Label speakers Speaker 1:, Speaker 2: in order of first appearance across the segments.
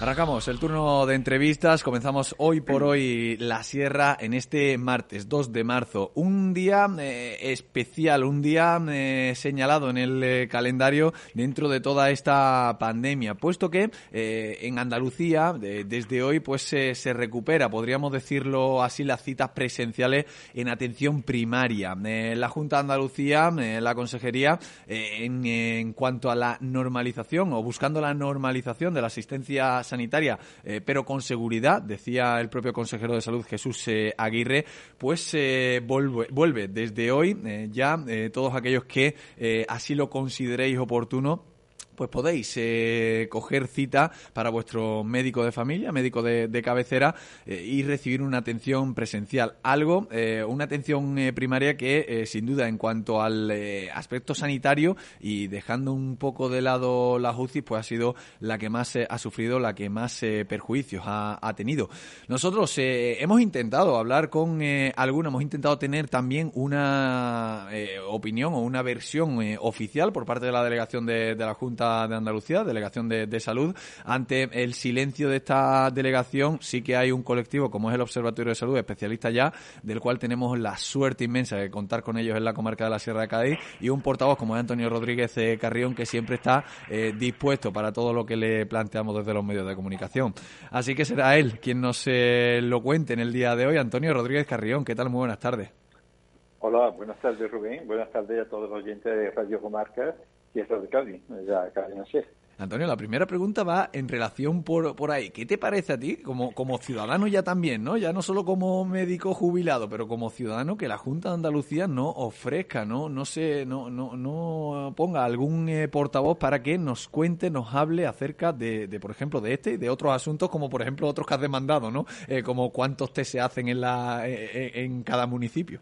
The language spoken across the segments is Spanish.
Speaker 1: Arrancamos el turno de entrevistas, comenzamos hoy por hoy La Sierra en este martes 2 de marzo, un día especial, un día señalado en el calendario dentro de toda esta pandemia, puesto que en Andalucía desde hoy pues se recupera, podríamos decirlo así, las citas presenciales en atención primaria. La Junta de Andalucía, la Consejería, en cuanto a la normalización o buscando la normalización de la asistencia sanitaria, pero con seguridad, decía el propio consejero de Salud, Jesús Aguirre, pues vuelve desde hoy todos aquellos que así lo consideréis oportuno, pues podéis coger cita para vuestro médico de familia, médico de cabecera, y recibir una atención presencial. Una atención primaria que, sin duda, en cuanto al aspecto sanitario y dejando un poco de lado las UCI, pues ha sido la que más ha sufrido, la que más perjuicios ha tenido. Nosotros hemos intentado hablar con hemos intentado tener también una opinión o una versión oficial por parte de la delegación de la Junta de Andalucía, Delegación de Salud. Ante el silencio de esta delegación, sí que hay un colectivo como es el Observatorio de Salud, especialista ya, del cual tenemos la suerte inmensa de contar con ellos en la comarca de la Sierra de Cádiz, y un portavoz como es Antonio Rodríguez Carrión, que siempre está dispuesto para todo lo que le planteamos desde los medios de comunicación. Así que será él quien nos lo cuente en el día de hoy. Antonio Rodríguez Carrión, ¿qué tal? Muy buenas tardes.
Speaker 2: Hola, buenas tardes, Rubén. Buenas tardes a todos los oyentes de Radio Comarca y eso de Cádiz, ya Cádiz no sé.
Speaker 1: Antonio, la primera pregunta va en relación por ahí. ¿Qué te parece a ti, como ciudadano ya también, ¿no? Ya no solo como médico jubilado, pero como ciudadano, que la Junta de Andalucía no ofrezca, no ponga algún portavoz para que nos cuente, nos hable acerca de, por ejemplo, de este y de otros asuntos, como por ejemplo otros que has demandado, ¿no? Como cuántos test se hacen en cada municipio.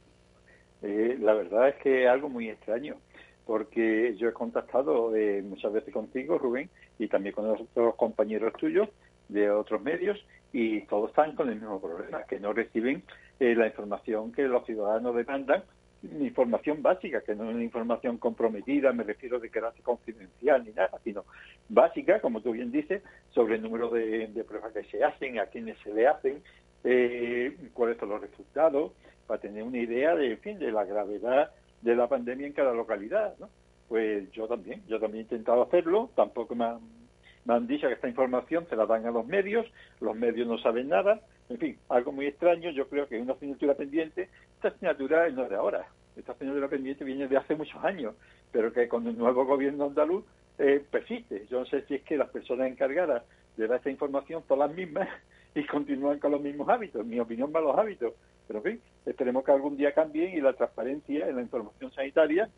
Speaker 2: La verdad es que es algo muy extraño, porque yo he contactado muchas veces contigo, Rubén, y también con otros compañeros tuyos de otros medios, y todos están con el mismo problema, que no reciben la información que los ciudadanos demandan, información básica, que no es una información comprometida, me refiero de carácter confidencial ni nada, sino básica, como tú bien dices, sobre el número de pruebas que se hacen, a quiénes se le hacen, cuáles son los resultados, para tener una idea de la gravedad de la pandemia en cada localidad, ¿no? Pues yo también he intentado hacerlo, tampoco me han dicho que esta información se la dan a los medios no saben nada, en fin, algo muy extraño. Yo creo que es una asignatura pendiente. Esta asignatura no es de ahora, esta asignatura pendiente viene de hace muchos años, pero que con el nuevo gobierno andaluz persiste. Yo no sé si es que las personas encargadas de dar esta información son las mismas y continúan con los mismos hábitos, en mi opinión, malos hábitos. Pero en fin, esperemos que algún día cambien y la transparencia en la información sanitaria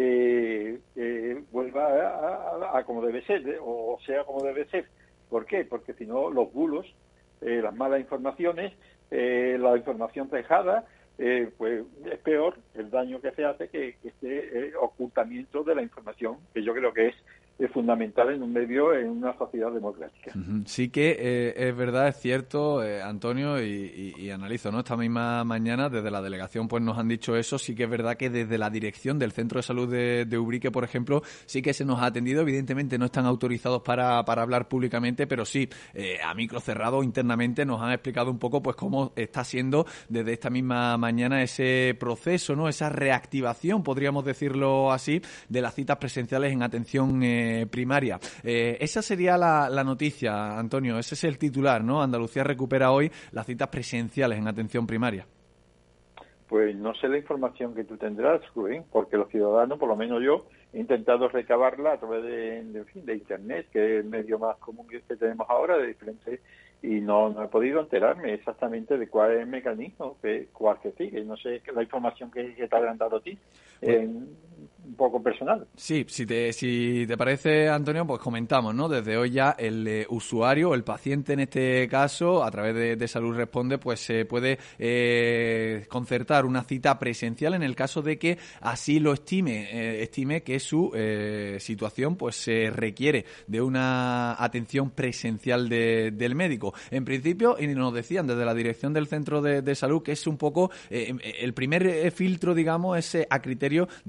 Speaker 2: vuelva a como debe ser, o sea como debe ser. ¿Por qué? Porque si no, los bulos, las malas informaciones, la información dejada, pues es peor el daño que se hace que este ocultamiento de la información, que yo creo que es fundamental en un medio, en una sociedad democrática.
Speaker 1: Sí que es verdad, es cierto, Antonio, y analizo, ¿no? Esta misma mañana desde la delegación pues nos han dicho eso. Sí que es verdad que desde la dirección del Centro de Salud de Ubrique, por ejemplo, sí que se nos ha atendido. Evidentemente no están autorizados para hablar públicamente, pero sí, a micro cerrado internamente nos han explicado un poco pues cómo está siendo desde esta misma mañana ese proceso, ¿no? Esa reactivación, podríamos decirlo así, de las citas presenciales en atención primaria. Esa sería la noticia, Antonio, ese es el titular, ¿no? Andalucía recupera hoy las citas presenciales en atención primaria.
Speaker 2: Pues no sé la información que tú tendrás, Rubén, porque los ciudadanos, por lo menos yo, he intentado recabarla a través de Internet, que es el medio más común que tenemos ahora, de diferentes, y no he podido enterarme exactamente de cuál es el mecanismo, cuál se sigue. No sé la información que te habrán dado a ti. Un poco personal.
Speaker 1: Sí, si te parece, Antonio, pues comentamos, ¿no? Desde hoy ya el usuario, el paciente en este caso, a través de Salud Responde, pues se puede concertar una cita presencial en el caso de que así lo estime que su situación pues se requiere de una atención presencial del médico. En principio, y nos decían desde la dirección del centro de salud que es un poco el primer filtro, digamos, es a criterio del paciente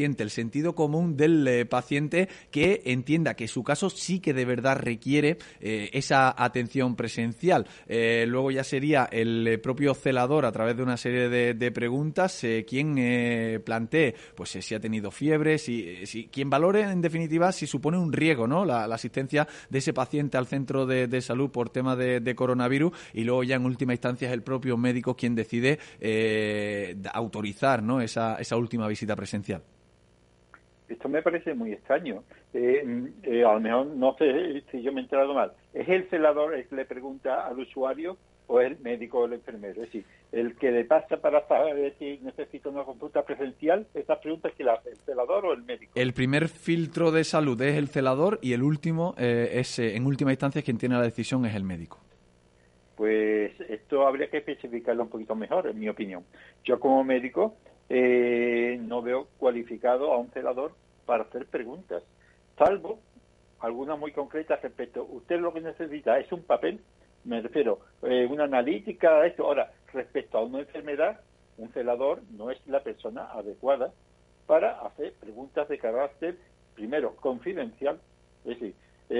Speaker 1: paciente, el sentido común del paciente, que entienda que su caso sí que de verdad requiere esa atención presencial. Luego ya sería el propio celador, a través de una serie de preguntas, quien plantee pues si ha tenido fiebre, quien valore en definitiva si supone un riesgo, ¿no?, la asistencia de ese paciente al centro de salud por tema de coronavirus, y luego ya en última instancia es el propio médico quien decide autorizar, ¿no?, esa última visita presencial.
Speaker 2: Esto me parece muy extraño. A lo mejor, no sé si yo me he enterado mal. ¿Es el celador el que le pregunta al usuario o es el médico o el enfermero? Es decir, el que le pasa para saber si necesita una consulta presencial, ¿estas preguntas que la hace el celador o el médico?
Speaker 1: El primer filtro de salud es el celador y el último, en última instancia, quien tiene la decisión es el médico.
Speaker 2: Pues esto habría que especificarlo un poquito mejor, en mi opinión. Yo como médico no veo cualificado a un celador para hacer preguntas, salvo algunas muy concretas respecto. Usted lo que necesita es un papel, me refiero, una analítica, esto. Ahora, respecto a una enfermedad, un celador no es la persona adecuada para hacer preguntas de carácter, primero, confidencial. Es decir,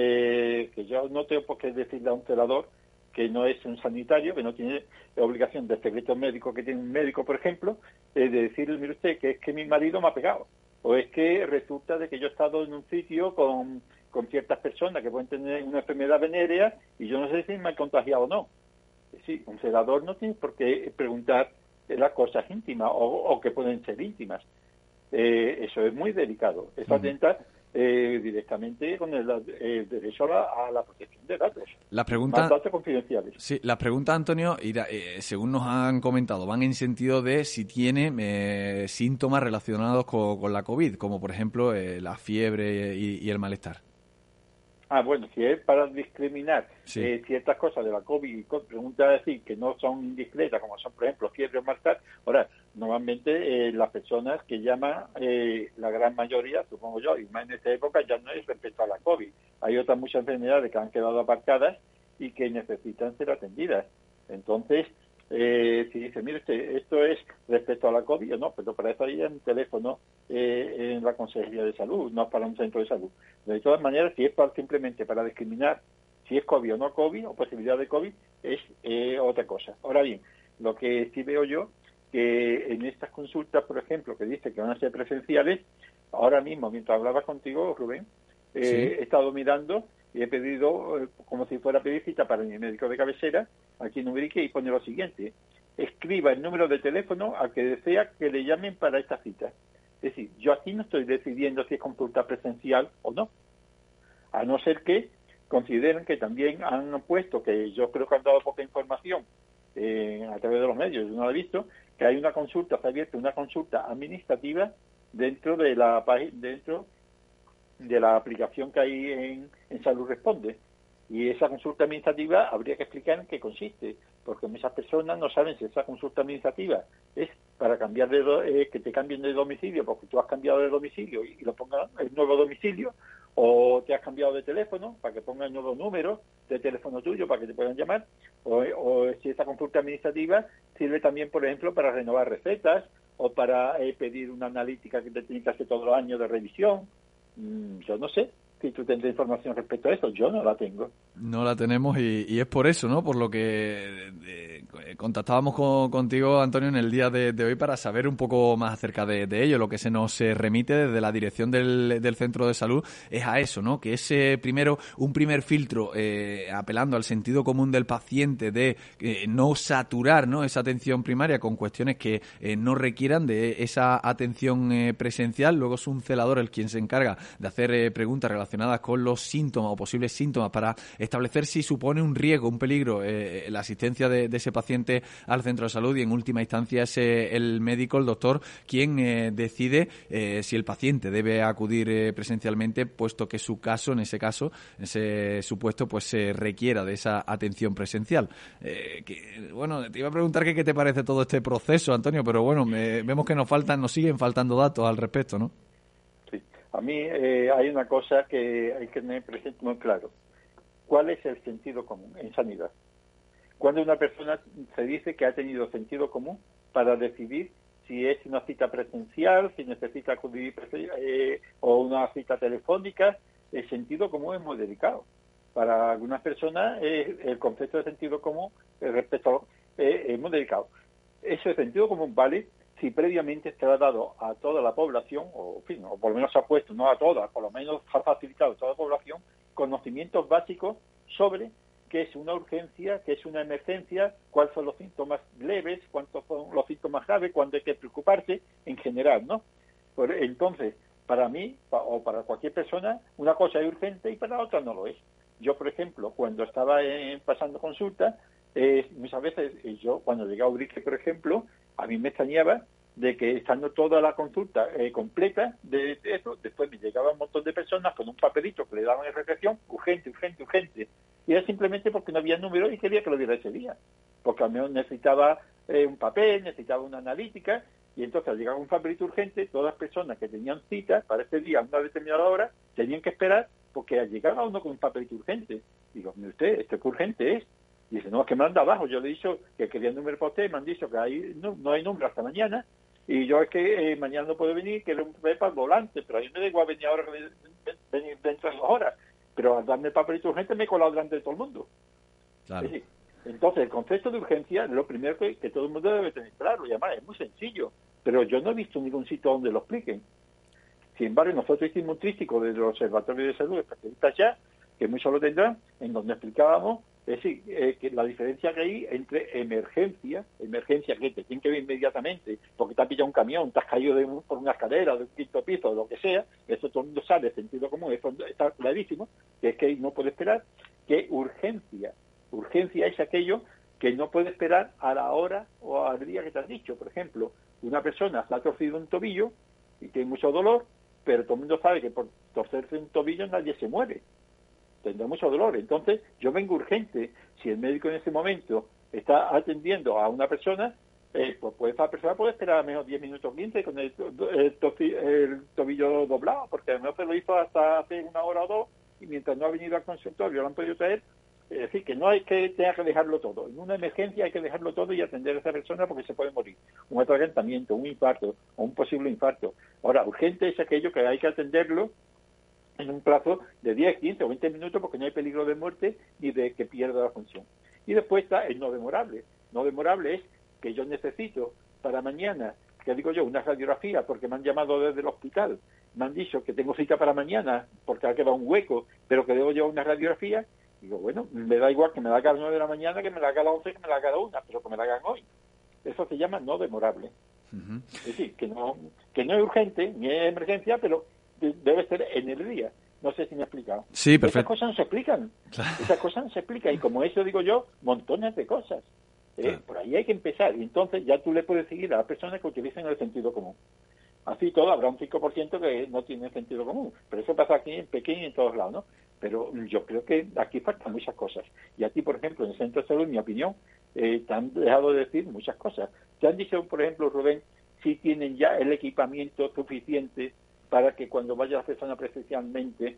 Speaker 2: que yo no tengo por qué decirle a un celador que no es un sanitario, que no tiene obligación de secreto médico que tiene un médico, por ejemplo, de decirle, mire usted, que es que mi marido me ha pegado, o es que resulta de que yo he estado en un sitio con ciertas personas que pueden tener una enfermedad venérea y yo no sé si me han contagiado o no. Sí, un celador no tiene por qué preguntar las cosas íntimas o que pueden ser íntimas. Eso es muy delicado. Eso atenta directamente con el derecho a la protección de datos.
Speaker 1: Las preguntas,
Speaker 2: más datos confidenciales.
Speaker 1: Sí, las preguntas, Antonio, según nos han comentado, van en sentido de si tiene síntomas relacionados con la COVID, como por ejemplo la fiebre y el malestar.
Speaker 2: Bueno, si es para discriminar
Speaker 1: sí.
Speaker 2: Ciertas cosas de la COVID, preguntas así que no son indiscretas, como son, por ejemplo, fiebre o malestar. Ahora, normalmente las personas que llaman, la gran mayoría, supongo yo, y más en esta época, ya no es respecto a la COVID. Hay otras muchas enfermedades que han quedado aparcadas y que necesitan ser atendidas. Entonces, si dice, mire usted, esto es respecto a la COVID o no, pero para eso hay un teléfono en la Consejería de Salud, no para un centro de salud. De todas maneras, si es simplemente para discriminar si es COVID o no COVID, o posibilidad de COVID, es otra cosa. Ahora bien, lo que sí veo yo, que en estas consultas, por ejemplo, que dice que van a ser presenciales, ahora mismo, mientras hablaba contigo, Rubén, he estado mirando y he pedido, como si fuera a pedir cita para mi médico de cabecera, aquí en Ubrique, y pone lo siguiente: escriba el número de teléfono al que desea que le llamen para esta cita. Es decir, yo aquí no estoy decidiendo si es consulta presencial o no, a no ser que consideren que también han puesto, que yo creo que han dado poca información a través de los medios, yo no lo he visto, que hay una consulta, se ha abierto una consulta administrativa dentro de la aplicación que hay en Salud Responde. Y esa consulta administrativa habría que explicar en qué consiste, porque muchas personas no saben si esa consulta administrativa es para cambiar que te cambien de domicilio, porque tú has cambiado de domicilio y lo pongan el nuevo domicilio, o te has cambiado de teléfono para que pongan el nuevo número de teléfono tuyo para que te puedan llamar, o si esa consulta administrativa sirve también, por ejemplo, para renovar recetas o para pedir una analítica que te tiene que hacer todos los años de revisión. Yo no sé si tú tendrás información respecto a eso. Yo no la tengo.
Speaker 1: No la tenemos y es por eso, ¿no? Por lo que contactábamos contigo, Antonio, en el día de hoy para saber un poco más acerca de ello. Lo que se nos remite desde la dirección del centro de salud es a eso, ¿no? Que ese un primer filtro apelando al sentido común del paciente de no saturar, ¿no?, esa atención primaria con cuestiones que no requieran de esa atención presencial. Luego es un celador el quien se encarga de hacer preguntas relacionadas con los síntomas o posibles síntomas para establecer si supone un riesgo, un peligro la asistencia de ese paciente al centro de salud, y en última instancia es el médico, el doctor, quien decide si el paciente debe acudir presencialmente, puesto que su caso, en ese supuesto, pues se requiera de esa atención presencial. Bueno, te iba a preguntar qué te parece todo este proceso, Antonio, pero bueno, vemos que nos siguen faltando datos al respecto, ¿no?
Speaker 2: Sí. A mí hay una cosa que hay que tener presente muy claro. ¿Cuál es el sentido común en sanidad? Cuando una persona se dice que ha tenido sentido común para decidir si es una cita presencial, si necesita acudir o una cita telefónica. El sentido común es muy delicado. Para algunas personas el concepto de sentido común respecto es muy delicado. Ese sentido común vale si previamente se ha dado a toda la población, o en fin, o por lo menos se ha puesto, no a todas, por lo menos ha facilitado a toda la población conocimientos básicos sobre qué es una urgencia, qué es una emergencia, cuáles son los síntomas leves, cuántos son los síntomas graves, cuándo hay que preocuparse en general, ¿no? Entonces, para mí, o para cualquier persona, una cosa es urgente y para otra no lo es. Yo, por ejemplo, cuando estaba pasando consulta, muchas veces yo, cuando llegué a Ubrique, por ejemplo, a mí me extrañaba de que estando toda la consulta completa de eso, después me llegaba un montón de personas con un papelito que le daban en recepción, urgente, urgente, urgente. Y era simplemente porque no había número y quería que lo diera ese día. Porque al menos necesitaba un papel, necesitaba una analítica, y entonces al llegar un papelito urgente, todas las personas que tenían citas para ese día a una determinada hora, tenían que esperar porque llegaba uno con un papelito urgente. Digo, mire usted, ¿esto qué urgente es? Y dice, no, es que me han dado abajo. Yo le he dicho que quería el número para usted, me han dicho que no hay número hasta mañana, y yo es que mañana no puedo venir, que era un papel para el volante, pero a mí me da igual venir ahora que venir dentro de 2 horas. Pero al darme el papelito urgente me he colado delante de todo el mundo.
Speaker 1: Claro.
Speaker 2: Sí. Entonces, el concepto de urgencia es lo primero que todo el mundo debe tener claro, y además es muy sencillo, pero yo no he visto ningún sitio donde lo expliquen. Sin embargo, nosotros hicimos un trístico del Observatorio de Salud, especialistas ya, que muchos lo tendrán, en donde explicábamos, es decir, que la diferencia que hay entre emergencia que te tiene que ver inmediatamente, porque te ha pillado un camión, te has caído por una escalera, de un 5º piso, o lo que sea, eso todo el mundo sabe, el sentido común, eso está clarísimo, que es que no puede esperar, que urgencia es aquello que no puede esperar a la hora o al día que te has dicho. Por ejemplo, una persona se ha torcido un tobillo y tiene mucho dolor, pero todo el mundo sabe que por torcerse un tobillo nadie se muere, tendrá mucho dolor. Entonces yo vengo urgente. Si el médico en ese momento está atendiendo a una persona, pues esa persona puede esperar a menos 10 minutos 15 con el tobillo doblado, porque no se lo hizo hasta hace 1 hora o 2, y mientras no ha venido al consultorio lo han podido traer. Es decir, que no hay que tener que dejarlo todo. En una emergencia hay que dejarlo todo y atender a esa persona porque se puede morir. Un atragantamiento, un infarto o un posible infarto. Ahora, urgente es aquello que hay que atenderlo en un plazo de 10, 15 o 20 minutos porque no hay peligro de muerte ni de que pierda la función. Y después está el no demorable. No demorable es que yo necesito para mañana, que digo yo, una radiografía porque me han llamado desde el hospital, me han dicho que tengo cita para mañana porque ha quedado un hueco, pero que debo llevar una radiografía. Digo, bueno, me da igual que me la haga a las 9 de la mañana, que me la haga a las 11, que me la haga a la 1, pero que me la hagan hoy. Eso se llama no demorable. Uh-huh. Es decir, que no es urgente, ni es emergencia, pero debe ser en el día. No sé si me he explicado.
Speaker 1: Sí, perfecto.
Speaker 2: Esas cosas no se explican. Esas cosas no se explican. Y como eso digo yo, montones de cosas. Claro. Por ahí hay que empezar. Y entonces ya tú le puedes seguir a las personas que utilicen el sentido común. Así todo, habrá un 5% que no tiene sentido común. Pero eso pasa aquí en Pekín y en todos lados, ¿no? Pero yo creo que aquí faltan muchas cosas. Y aquí, por ejemplo, en el Centro de Salud, en mi opinión, te han dejado de decir muchas cosas. Te han dicho, por ejemplo, Rubén, si tienen ya el equipamiento suficiente para que cuando vaya la persona presencialmente,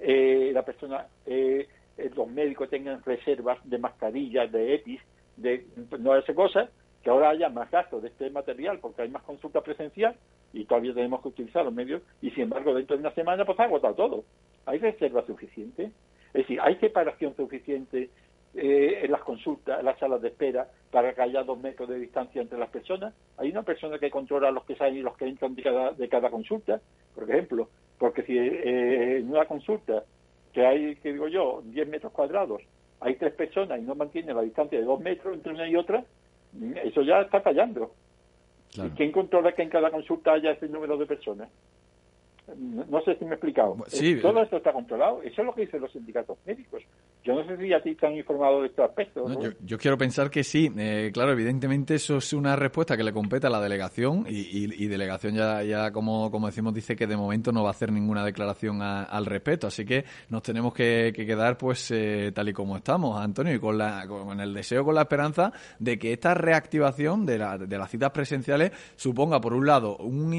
Speaker 2: los médicos tengan reservas de mascarillas, de EPIs, de no hacer cosas, que ahora haya más gastos de este material porque hay más consulta presencial y todavía tenemos que utilizar los medios, y sin embargo dentro de una semana pues ha agotado todo. ¿Hay reserva suficiente? Es decir, ¿hay separación suficiente en las consultas, en las salas de espera, para que haya 2 metros de distancia entre las personas? ¿Hay una persona que controla los que salen y los que entran de cada consulta, por ejemplo? Porque si en una consulta que hay, que digo yo, 10 metros cuadrados, hay 3 personas y no mantienen la distancia de 2 metros entre una y otra, eso ya está fallando. Claro. ¿Y quién controla que en cada consulta haya ese número de personas? No sé si me he explicado. Sí. Todo esto está controlado. Eso es lo que dicen los sindicatos médicos. Yo no sé si a ti te han informado de estos aspectos.
Speaker 1: No, yo quiero pensar que sí. Claro, evidentemente eso es una respuesta que le compete a la delegación y delegación ya como decimos, dice que de momento no va a hacer ninguna declaración al respecto. Así que nos tenemos que quedar pues tal y como estamos, Antonio, y con el deseo, con la esperanza de que esta reactivación de las citas presenciales suponga, por un lado, un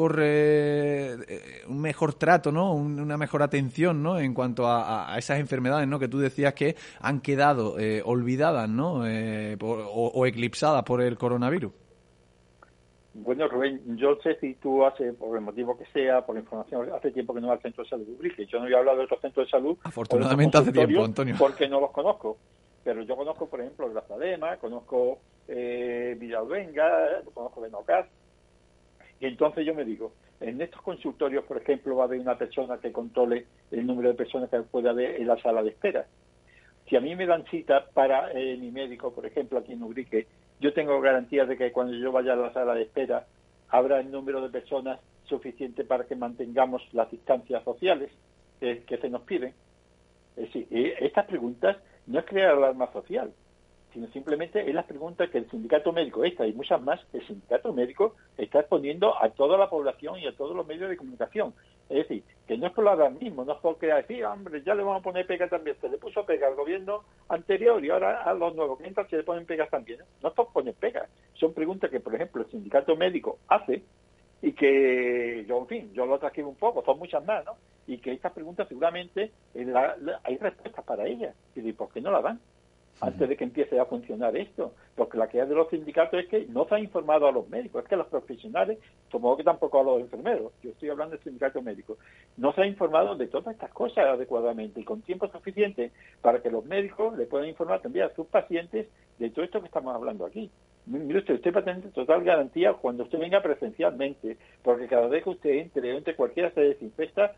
Speaker 1: mejor trato, ¿no? Una mejor atención, ¿no? En cuanto a esas enfermedades, ¿no? Que tú decías que han quedado olvidadas, ¿no? O eclipsadas por el coronavirus.
Speaker 2: Bueno, Rubén, yo sé si tú hace, por el motivo que sea, por información, hace tiempo que no vas al centro de salud de Ubrique. Yo no voy a hablar de otros centros de salud o de otros
Speaker 1: Afortunadamente hace tiempo,
Speaker 2: consultorios
Speaker 1: Antonio.
Speaker 2: porque no los conozco. Pero yo conozco, por ejemplo, Grazalema, conozco Villalbenga, conozco Benocas. Y entonces yo me digo, en estos consultorios, por ejemplo, va a haber una persona que controle el número de personas que puede haber en la sala de espera. Si a mí me dan cita para mi médico, por ejemplo, aquí en Ubrique, yo tengo garantías de que cuando yo vaya a la sala de espera habrá el número de personas suficiente para que mantengamos las distancias sociales que se nos piden. Es decir, estas preguntas no es crear alarma social, sino simplemente es las preguntas que el sindicato médico, esta y muchas más, el sindicato médico está exponiendo a toda la población y a todos los medios de comunicación. Es decir, que no es por lo mismo, no es porque decir, hombre, ya le vamos a poner pega también, se le puso pega al gobierno anterior y ahora a los nuevos que entran se le ponen pegas también. No es por poner pegas, son preguntas que, por ejemplo, el sindicato médico hace y que yo, en fin, yo lo transcribo un poco, son muchas más, ¿no? Y que estas preguntas seguramente hay respuestas para ellas. ¿Y por qué no las dan? Antes de que empiece a funcionar esto, porque la queja de los sindicatos es que no se ha informado a los médicos, es que a los profesionales, supongo que tampoco a los enfermeros, yo estoy hablando del sindicato médico, no se ha informado de todas estas cosas adecuadamente y con tiempo suficiente para que los médicos le puedan informar también a sus pacientes de todo esto que estamos hablando aquí. Mire usted va a tener total garantía cuando usted venga presencialmente, porque cada vez que usted entre cualquiera se desinfecta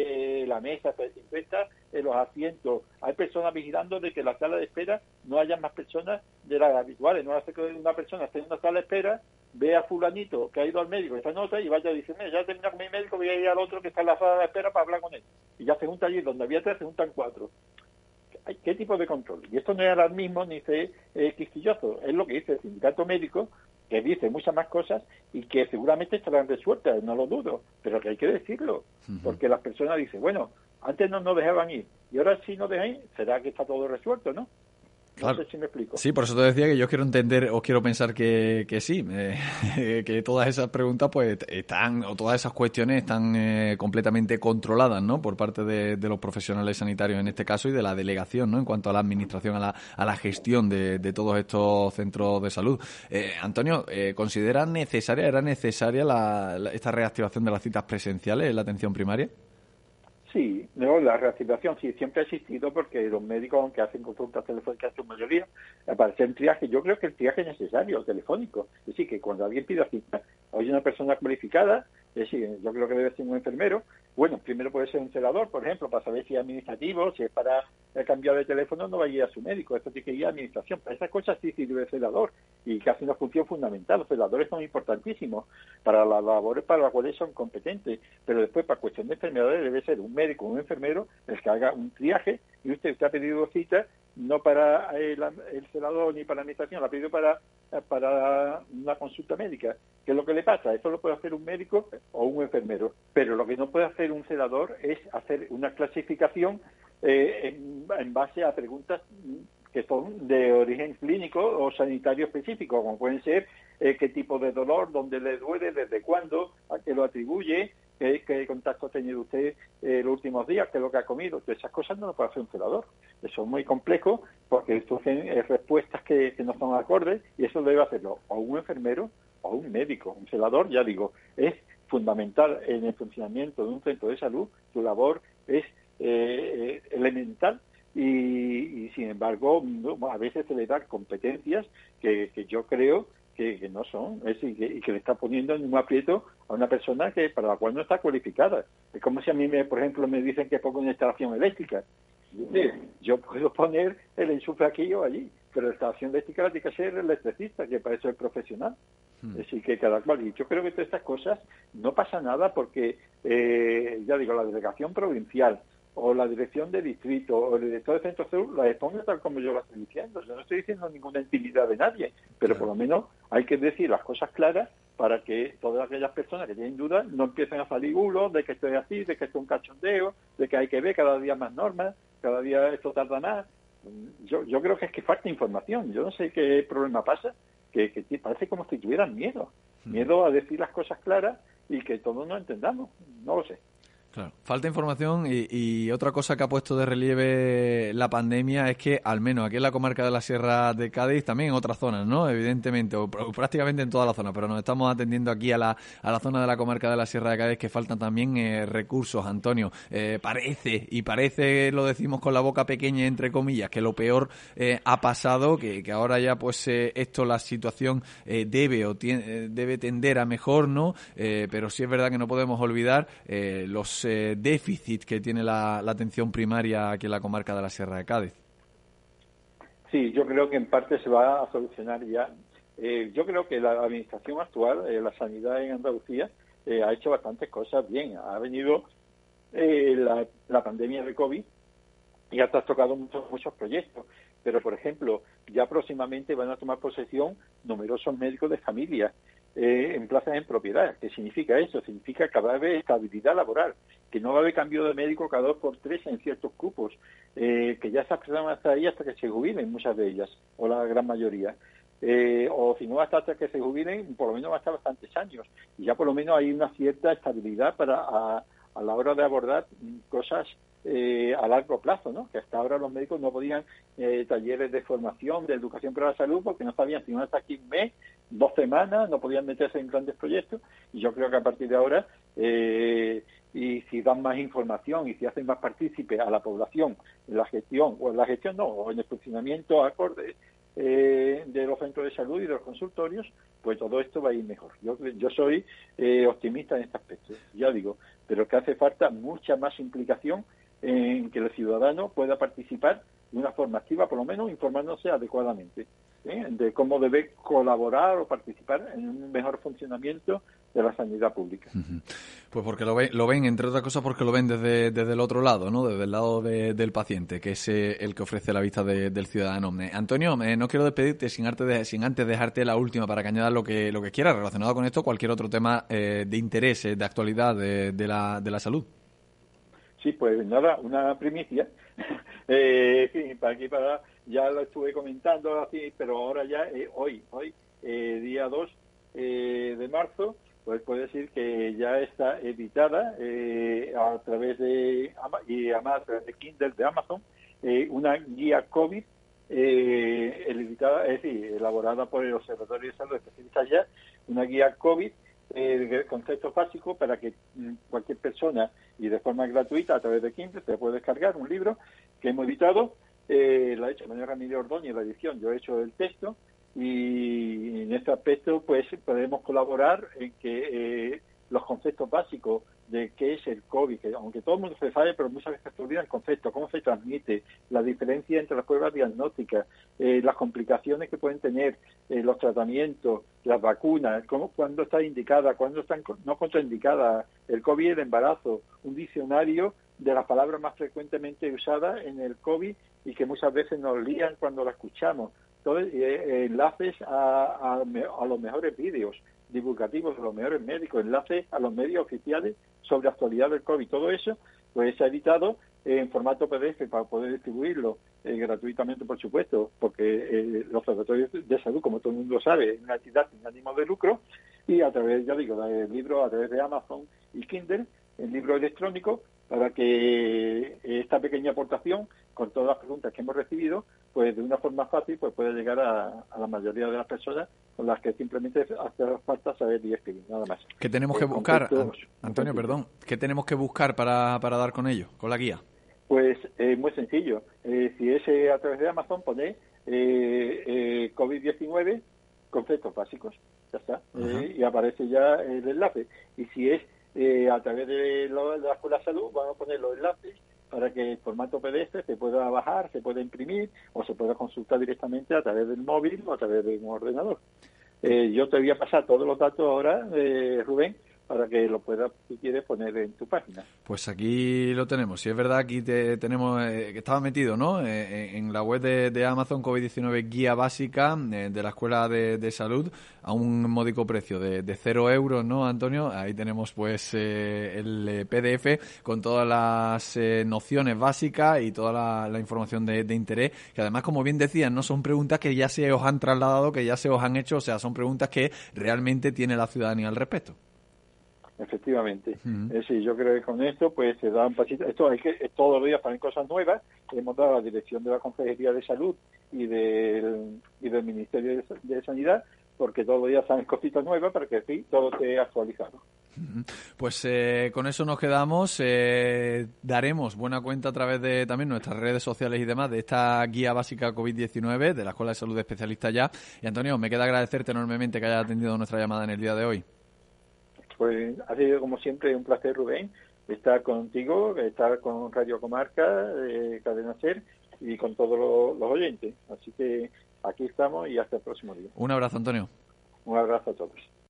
Speaker 2: la mesa, se desinfecta los asientos. Hay personas vigilando de que en la sala de espera no haya más personas de las habituales. No hace que una persona esté en una sala de espera, vea a fulanito que ha ido al médico, esta nota, y vaya a decir, ya terminé con mi médico, voy a ir al otro que está en la sala de espera para hablar con él. Y ya se junta allí, donde había 3, se juntan 4. ¿Qué tipo de control? Y esto no es alarmismo ni ser quisquilloso, es lo que dice el sindicato médico, que dice muchas más cosas y que seguramente estarán resueltas, no lo dudo, pero que hay que decirlo, porque las personas dicen, bueno, antes no nos dejaban ir, y ahora sí nos dejan ir, será que está todo resuelto, ¿no?
Speaker 1: Claro.
Speaker 2: No sé si me explico.
Speaker 1: Sí, por eso te decía que yo quiero entender o quiero pensar que sí, que todas esas preguntas pues están, o todas esas cuestiones están completamente controladas, ¿no? Por parte de los profesionales sanitarios en este caso y de la delegación, ¿no? En cuanto a la administración, a la gestión de todos estos centros de salud. Antonio, ¿era necesaria esta reactivación de las citas presenciales en la atención primaria?
Speaker 2: Sí, no, la reactivación sí siempre ha existido porque los médicos, aunque hacen consultas telefónicas en su mayoría, aparecen triaje. Yo creo que el triaje es necesario, telefónico. Es decir, que cuando alguien pida cita, hay una persona cualificada, es decir, yo creo que debe ser un enfermero. Bueno, primero puede ser un celador, por ejemplo, para saber si es administrativo, si es para cambiar de teléfono, no va a ir a su médico. Esto tiene que ir a administración. Para esas cosas sí sirve el celador y que hace una función fundamental. Los celadores son importantísimos para las labores para las cuales son competentes, pero después para cuestión de enfermedades debe ser un médico o un enfermero el que haga un triaje y usted ha pedido cita no para el celador ni para la administración, la ha pedido para una consulta médica. ¿Qué es lo que le pasa? Eso lo puede hacer un médico o un enfermero, pero lo que no puede hacer un celador es hacer una clasificación en base a preguntas que son de origen clínico o sanitario específico, como pueden ser qué tipo de dolor, dónde le duele, desde cuándo, a qué lo atribuye, qué contacto ha tenido usted los últimos días, qué es lo que ha comido. Todas esas cosas no lo puede hacer un celador. Eso es muy complejo porque surgen respuestas que no son acordes y eso lo debe hacerlo o un enfermero o un médico. Un celador, ya digo, es fundamental en el funcionamiento de un centro de salud. Su labor es elemental y sin embargo a veces se le dan competencias que yo creo que no son, es decir, y que le está poniendo en un aprieto a una persona que para la cual no está cualificada. Es como si a mí, por ejemplo, me dicen que pongo una instalación eléctrica. Yo puedo poner el enchufe aquí o allí, pero la instalación eléctrica la tiene que hacer el electricista, que para eso es profesional. Es decir, que cada cual. Y yo creo que todas estas cosas no pasa nada porque, ya digo, la delegación provincial o la dirección de distrito o el director de centro de salud la expongo tal como yo lo estoy diciendo. Yo no estoy diciendo ninguna intimidad de nadie, pero por lo menos hay que decir las cosas claras para que todas aquellas personas que tienen dudas no empiecen a salir bulos de que esto es así, de que esto es un cachondeo, de que hay que ver cada día más normas, cada día esto tarda más. Yo creo que es que falta información. Yo no sé qué problema pasa, que parece como si tuvieran miedo a decir las cosas claras y que todos no entendamos. No lo sé.
Speaker 1: Claro, falta información y otra cosa que ha puesto de relieve la pandemia es que, al menos aquí en la comarca de la Sierra de Cádiz, también en otras zonas, ¿no? Evidentemente, o prácticamente en toda la zona, pero nos estamos atendiendo aquí a la zona de la comarca de la Sierra de Cádiz, que faltan también recursos, Antonio. Parece, lo decimos con la boca pequeña, entre comillas, que lo peor ha pasado, que ahora ya pues la situación debe tender a mejor, ¿no? Pero sí es verdad que no podemos olvidar los déficit que tiene la atención primaria aquí en la comarca de la Sierra de Cádiz.
Speaker 2: Sí, yo creo que en parte se va a solucionar ya. Yo creo que la administración actual, la sanidad en Andalucía, ha hecho bastantes cosas bien. Ha venido la pandemia de COVID y ha trastocado muchos proyectos. Pero, por ejemplo, ya próximamente van a tomar posesión numerosos médicos de familia en plazas en propiedad. ¿Qué significa eso? Significa que va a haber estabilidad laboral, que no va a haber cambio de médico cada 2 por 3 en ciertos cupos, que ya esas personas van a estar ahí hasta que se jubilen, muchas de ellas, o la gran mayoría. O si no hasta que se jubilen, por lo menos va a estar bastantes años. Y ya por lo menos hay una cierta estabilidad para a la hora de abordar cosas a largo plazo, ¿no? Que hasta ahora los médicos no podían talleres de formación, de educación para la salud, porque no sabían si iban hasta aquí un mes, 2 semanas, no podían meterse en grandes proyectos. Y yo creo que a partir de ahora, y si dan más información y si hacen más partícipe a la población en la gestión, o en el funcionamiento acorde de los centros de salud y de los consultorios, pues todo esto va a ir mejor. Yo soy optimista en este aspecto, ya digo, pero que hace falta mucha más implicación en que el ciudadano pueda participar de una forma activa, por lo menos informándose adecuadamente de cómo debe colaborar o participar en un mejor funcionamiento de la sanidad pública.
Speaker 1: Pues porque lo ven, entre otras cosas, porque lo ven desde el otro lado, ¿no? Desde el lado del paciente, que es el que ofrece la vista del ciudadano. Antonio, no quiero despedirte sin antes dejarte la última para que añadas lo que quieras relacionado con esto, cualquier otro tema de interés, de actualidad de la salud.
Speaker 2: Sí, pues nada, una primicia. Ya lo estuve comentando así, pero ahora ya, hoy, día 2 de marzo, pues puedo decir que ya está editada a través de Kindle de Amazon, una guía COVID editada, es decir, elaborada por el Observatorio de Salud Especialistas ya, una guía COVID de conceptos básicos para que cualquier persona y de forma gratuita a través de Kindle se puede descargar un libro que hemos editado. Lo ha hecho Manuel Ramírez Ordóñez, la edición, yo he hecho el texto, y en este aspecto pues podemos colaborar en que los conceptos básicos de qué es el COVID, que aunque todo el mundo se sabe, pero muchas veces se olvida el concepto, cómo se transmite, la diferencia entre las pruebas diagnósticas, las complicaciones que pueden tener, los tratamientos, las vacunas, cuándo está indicada, cuándo están no contraindicada, el COVID y el embarazo, un diccionario de las palabras más frecuentemente usadas en el COVID y que muchas veces nos lían cuando la escuchamos. Entonces, enlaces a los mejores vídeos divulgativos de los mejores médicos, enlaces a los medios oficiales sobre actualidad del COVID. Todo eso pues se ha editado en formato PDF para poder distribuirlo gratuitamente, por supuesto, porque los observatorios de salud, como todo el mundo sabe, es una entidad sin ánimo de lucro, y a través, ya digo, del libro a través de Amazon y Kindle, el libro electrónico, para que esta pequeña aportación, con todas las preguntas que hemos recibido, pues de una forma fácil pues puede llegar a la mayoría de las personas con las que simplemente hace falta saber y escribir, nada más.
Speaker 1: ¿Qué tenemos que buscar, Antonio, perdón? ¿Qué tenemos que buscar para dar con ello, con la guía?
Speaker 2: Pues muy sencillo. Si es a través de Amazon, ponéis COVID-19, conceptos básicos, ya está, y aparece ya el enlace. Y si es a través de la Escuela de Salud, vamos a poner los enlaces para que el formato PDF se pueda bajar, se pueda imprimir o se pueda consultar directamente a través del móvil o a través de un ordenador. Yo te voy a pasar todos los datos ahora, Rubén, para que lo puedas, si quieres, poner en tu página.
Speaker 1: Pues aquí lo tenemos. Si es verdad, aquí tenemos que estaba metido, ¿no? En la web de Amazon, COVID-19 guía básica de la Escuela de Salud a un módico precio de 0 euros, ¿no, Antonio? Ahí tenemos pues el PDF con todas las nociones básicas y toda la información de interés, que además, como bien decían, no son preguntas que ya se os han trasladado, que ya se os han hecho, o sea, son preguntas que realmente tiene la ciudadanía al respecto.
Speaker 2: Efectivamente. Es decir, yo creo que con esto pues se dan pasitos. Esto hay que todos los días salen cosas nuevas. Hemos dado a la dirección de la Consejería de Salud y del Ministerio de Sanidad, porque todos los días salen cositas nuevas para que sí, todo esté actualizado.
Speaker 1: Pues con eso nos quedamos. Daremos buena cuenta a través de también nuestras redes sociales y demás de esta guía básica COVID-19 de la Escuela de Salud de Especialistas ya. Y Antonio, me queda agradecerte enormemente que hayas atendido nuestra llamada en el día de hoy.
Speaker 2: Pues ha sido como siempre un placer, Rubén, estar contigo, estar con Radio Comarca, Cadena Ser y con todos los oyentes. Así que aquí estamos y hasta el próximo día.
Speaker 1: Un abrazo, Antonio.
Speaker 2: Un abrazo a todos.